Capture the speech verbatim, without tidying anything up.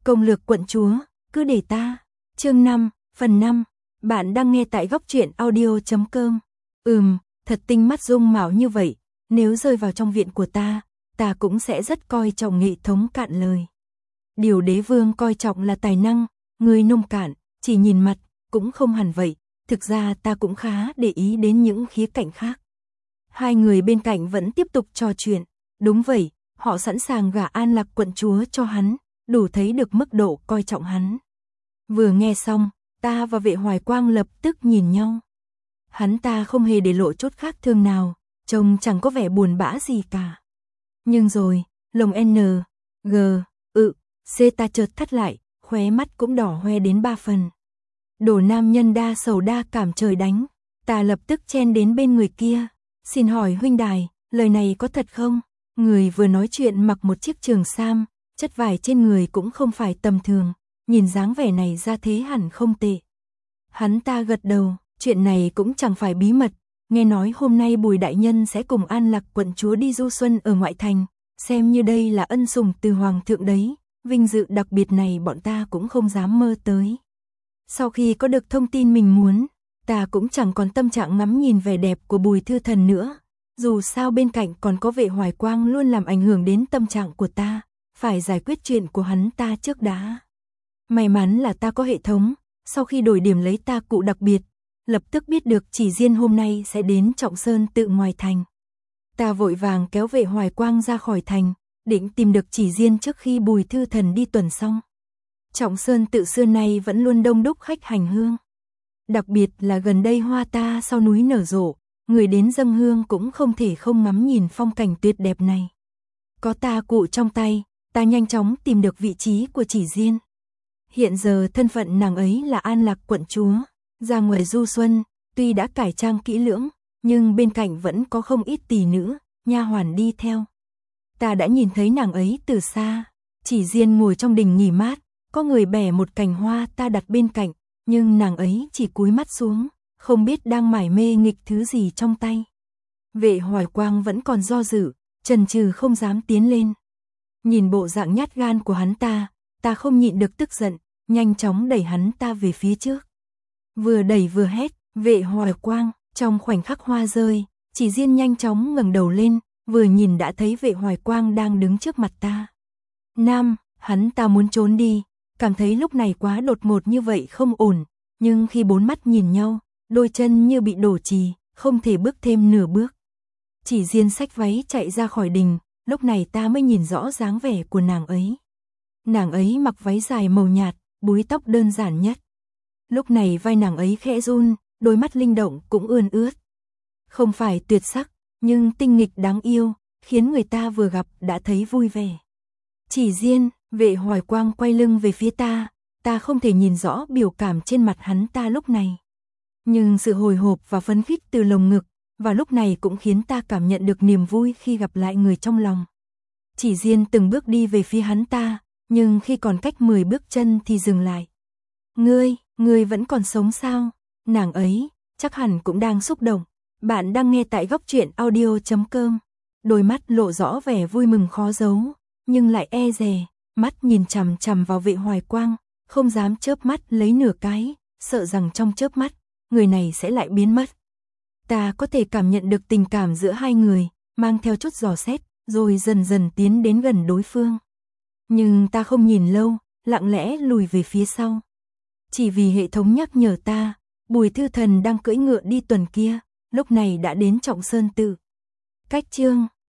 Công lược quận chúa, cứ để ta. Chương năm, phần năm. Bạn đang nghe tại góc truyện audio chấm com. Ừm, thật tinh mắt dung mạo như vậy, nếu rơi vào trong viện của ta, ta cũng sẽ rất coi trọng nghị thống cạn lời. Điều đế vương coi trọng là tài năng, người nông cạn, chỉ nhìn mặt, cũng không hẳn vậy, thực ra ta cũng khá để ý đến những khía cạnh khác. Hai người bên cạnh vẫn tiếp tục trò chuyện, đúng vậy, họ sẵn sàng gả An Lạc quận chúa cho hắn, đủ thấy được mức độ coi trọng hắn. Vừa nghe xong, ta và Vệ Hoài Quang lập tức nhìn nhau. Hắn ta không hề để lộ chút khác thường nào, trông chẳng có vẻ buồn bã gì cả. Nhưng rồi, lồng N, G, ự, C ta chợt thắt lại, khóe mắt cũng đỏ hoe đến ba phần. Đồ nam nhân đa sầu đa cảm trời đánh, ta lập tức chen đến bên người kia. Xin hỏi huynh đài, lời này có thật không? Người vừa nói chuyện mặc một chiếc trường sam, chất vải trên người cũng không phải tầm thường, nhìn dáng vẻ này ra thế hẳn không tệ. Hắn ta gật đầu, chuyện này cũng chẳng phải bí mật, nghe nói hôm nay Bùi đại nhân sẽ cùng An Lạc quận chúa đi du xuân ở ngoại thành, xem như đây là ân sủng từ hoàng thượng đấy, vinh dự đặc biệt này bọn ta cũng không dám mơ tới. Sau khi có được thông tin mình muốn, ta cũng chẳng còn tâm trạng ngắm nhìn vẻ đẹp của Bùi thư thần nữa, dù sao bên cạnh còn có Vệ Hoài Quang luôn làm ảnh hưởng đến tâm trạng của ta, phải giải quyết chuyện của hắn ta trước đã. May mắn là ta có hệ thống, sau khi đổi điểm lấy ta cụ đặc biệt, lập tức biết được Chỉ Diên hôm nay sẽ đến Trọng Sơn tự ngoài thành. Ta vội vàng kéo Vệ Hoài Quang ra khỏi thành, định tìm được Chỉ Diên trước khi Bùi thư thần đi tuần xong. Trọng Sơn tự xưa nay vẫn luôn đông đúc khách hành hương. Đặc biệt là gần đây hoa ta sau núi nở rộ, người đến dâng hương cũng không thể không ngắm nhìn phong cảnh tuyệt đẹp này. Có ta cụ trong tay, ta nhanh chóng tìm được vị trí của Chỉ Diên. Hiện giờ thân phận nàng ấy là An Lạc quận chúa, ra ngoài du xuân, tuy đã cải trang kỹ lưỡng, nhưng bên cạnh vẫn có không ít tỷ nữ, nha hoàn đi theo. Ta đã nhìn thấy nàng ấy từ xa, Chỉ Diên ngồi trong đình nghỉ mát, có người bẻ một cành hoa ta đặt bên cạnh, nhưng nàng ấy chỉ cúi mắt xuống, không biết đang mải mê nghịch thứ gì trong tay. Vệ Hoài Quang vẫn còn do dự, chần chừ không dám tiến lên. Nhìn bộ dạng nhát gan của hắn ta, ta không nhịn được tức giận, nhanh chóng đẩy hắn ta về phía trước. Vừa đẩy vừa hét, Vệ Hoài Quang, trong khoảnh khắc hoa rơi, Chỉ Diên nhanh chóng ngẩng đầu lên, vừa nhìn đã thấy Vệ Hoài Quang đang đứng trước mặt ta. Nam, hắn ta muốn trốn đi, cảm thấy lúc này quá đột ngột như vậy không ổn, nhưng khi bốn mắt nhìn nhau, đôi chân như bị đổ trì, không thể bước thêm nửa bước. Chỉ Diên xách váy chạy ra khỏi đình, lúc này ta mới nhìn rõ dáng vẻ của nàng ấy. Nàng ấy mặc váy dài màu nhạt, búi tóc đơn giản nhất. Lúc này vai nàng ấy khẽ run, đôi mắt linh động cũng ươn ướt. Không phải tuyệt sắc, nhưng tinh nghịch đáng yêu, khiến người ta vừa gặp đã thấy vui vẻ. Chỉ Diên, Vệ Hoài Quang quay lưng về phía ta, ta không thể nhìn rõ biểu cảm trên mặt hắn ta lúc này. Nhưng sự hồi hộp và phấn khích từ lồng ngực, và lúc này cũng khiến ta cảm nhận được niềm vui khi gặp lại người trong lòng. Chỉ Diên từng bước đi về phía hắn ta, nhưng khi còn cách mười bước chân thì dừng lại. Ngươi, ngươi vẫn còn sống sao? Nàng ấy, chắc hẳn cũng đang xúc động. Bạn đang nghe tại góc truyện audio chấm com. Đôi mắt lộ rõ vẻ vui mừng khó giấu, nhưng lại e dè, mắt nhìn chằm chằm vào Vệ Hoài Quang, không dám chớp mắt lấy nửa cái, sợ rằng trong chớp mắt, người này sẽ lại biến mất. Ta có thể cảm nhận được tình cảm giữa hai người, mang theo chút dò xét, rồi dần dần tiến đến gần đối phương. Nhưng ta không nhìn lâu, lặng lẽ lùi về phía sau. Chỉ vì hệ thống nhắc nhở ta, Bùi thư thần đang cưỡi ngựa đi tuần kia, lúc này đã đến Trọng Sơn tự. Cách chương